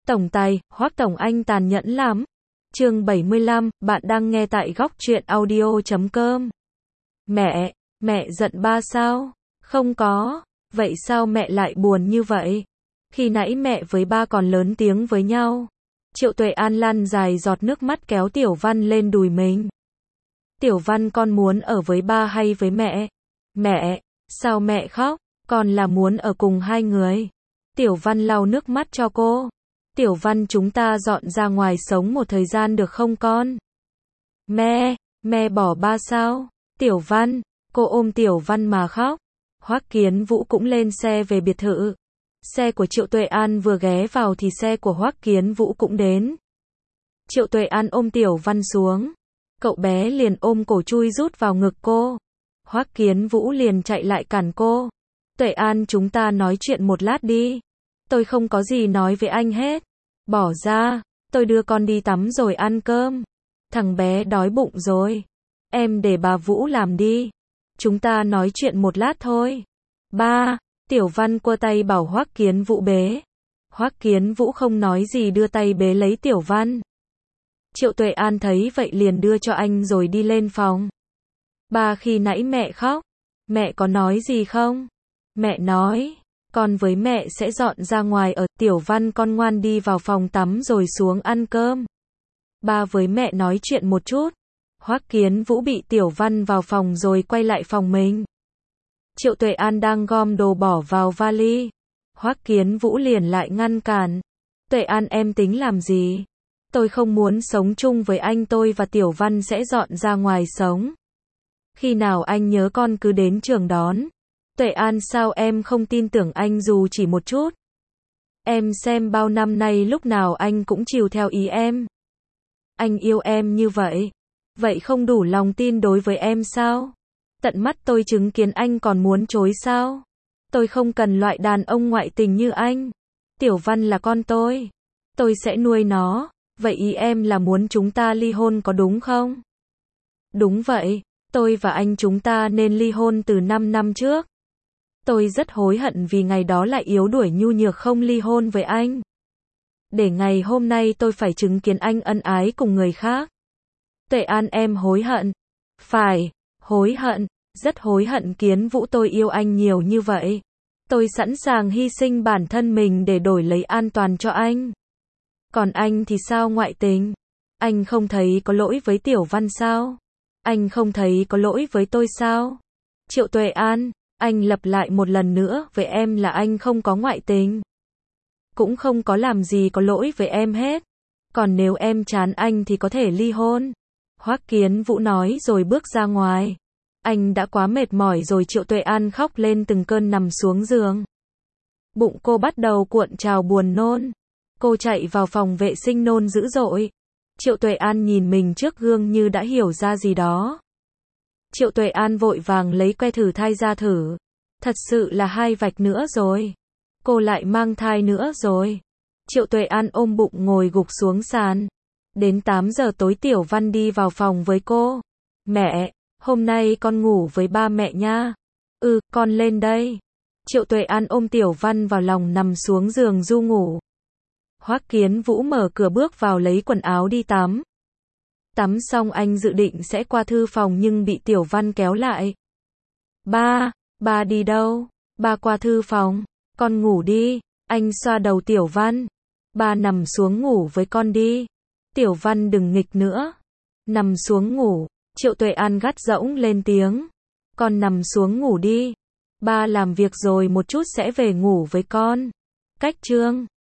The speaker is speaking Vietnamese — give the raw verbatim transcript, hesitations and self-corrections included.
Tổng tài, Hoắc Tổng anh tàn nhẫn lắm. Chương bảy mươi lăm, bạn đang nghe tại góc truyện audio chấm com. Mẹ, mẹ giận ba sao? Không có. Vậy sao mẹ lại buồn như vậy? Khi nãy mẹ với ba còn lớn tiếng với nhau. Triệu Tuệ An lăn dài giọt nước mắt kéo Tiểu Văn lên đùi mình. Tiểu Văn, con muốn ở với ba hay với mẹ? Mẹ, sao mẹ khóc? Con là muốn ở cùng hai người. Tiểu Văn lau nước mắt cho cô. Tiểu Văn, chúng ta dọn ra ngoài sống một thời gian được không con? Mẹ, mẹ bỏ ba sao? Tiểu Văn, cô ôm Tiểu Văn mà khóc. Hoắc Kiến Vũ cũng lên xe về biệt thự. Xe của Triệu Tuệ An vừa ghé vào thì xe của Hoắc Kiến Vũ cũng đến. Triệu Tuệ An ôm Tiểu Văn xuống. Cậu bé liền ôm cổ chui rút vào ngực cô. Hoắc Kiến Vũ liền chạy lại cản cô. Tuệ An, chúng ta nói chuyện một lát đi. Tôi không có gì nói với anh hết. Bỏ ra, tôi đưa con đi tắm rồi ăn cơm. Thằng bé đói bụng rồi. Em để bà Vũ làm đi. Chúng ta nói chuyện một lát thôi. Ba, Tiểu Văn quơ tay bảo Hoắc Kiến Vũ bế. Hoắc Kiến Vũ không nói gì đưa tay bế lấy Tiểu Văn. Triệu Tuệ An thấy vậy liền đưa cho anh rồi đi lên phòng. Ba, khi nãy mẹ khóc. Mẹ có nói gì không? Mẹ nói, con với mẹ sẽ dọn ra ngoài ở. Tiểu Văn, con ngoan đi vào phòng tắm rồi xuống ăn cơm. Ba với mẹ nói chuyện một chút. Hoắc Kiến Vũ bị Tiểu Văn vào phòng rồi quay lại phòng mình. Triệu Tuệ An đang gom đồ bỏ vào vali. Hoắc Kiến Vũ liền lại ngăn cản. Tuệ An, em tính làm gì? Tôi không muốn sống chung với anh, tôi và Tiểu Văn sẽ dọn ra ngoài sống. Khi nào anh nhớ con cứ đến trường đón. Tuệ An, sao em không tin tưởng anh dù chỉ một chút? Em xem bao năm nay lúc nào anh cũng chiều theo ý em. Anh yêu em như vậy. Vậy không đủ lòng tin đối với em sao? Tận mắt tôi chứng kiến anh còn muốn chối sao? Tôi không cần loại đàn ông ngoại tình như anh. Tiểu Văn là con tôi. Tôi sẽ nuôi nó. Vậy ý em là muốn chúng ta ly hôn có đúng không? Đúng vậy. Tôi và anh chúng ta nên ly hôn từ năm năm trước. Tôi rất hối hận vì ngày đó lại yếu đuổi nhu nhược không ly hôn với anh. Để ngày hôm nay tôi phải chứng kiến anh ân ái cùng người khác. Tuệ An, em hối hận. Phải, hối hận, rất hối hận. Kiến Vũ, tôi yêu anh nhiều như vậy. Tôi sẵn sàng hy sinh bản thân mình để đổi lấy an toàn cho anh. Còn anh thì sao, ngoại tình? Anh không thấy có lỗi với Tiểu Văn sao? Anh không thấy có lỗi với tôi sao? Triệu Tuệ An, anh lặp lại một lần nữa với em là anh không có ngoại tình. Cũng không có làm gì có lỗi với em hết. Còn nếu em chán anh thì có thể ly hôn. Hoắc Kiến Vũ nói rồi bước ra ngoài. Anh đã quá mệt mỏi rồi. Triệu Tuệ An khóc lên từng cơn nằm xuống giường. Bụng cô bắt đầu cuộn trào buồn nôn. Cô chạy vào phòng vệ sinh nôn dữ dội. Triệu Tuệ An nhìn mình trước gương như đã hiểu ra gì đó. Triệu Tuệ An vội vàng lấy que thử thai ra thử. Thật sự là hai vạch nữa rồi. Cô lại mang thai nữa rồi. Triệu Tuệ An ôm bụng ngồi gục xuống sàn. Đến tám giờ tối Tiểu Văn đi vào phòng với cô. Mẹ, hôm nay con ngủ với ba mẹ nha. Ừ, con lên đây. Triệu Tuệ An ôm Tiểu Văn vào lòng nằm xuống giường du ngủ. Hoắc Kiến Vũ mở cửa bước vào lấy quần áo đi tắm. Tắm xong anh dự định sẽ qua thư phòng nhưng bị Tiểu Văn kéo lại. Ba, ba đi đâu? Ba qua thư phòng. Con ngủ đi. Anh xoa đầu Tiểu Văn. Ba nằm xuống ngủ với con đi. Tiểu Văn đừng nghịch nữa. Nằm xuống ngủ. Triệu Tuệ An gắt giọng lên tiếng. Con nằm xuống ngủ đi. Ba làm việc rồi một chút sẽ về ngủ với con. Cách chương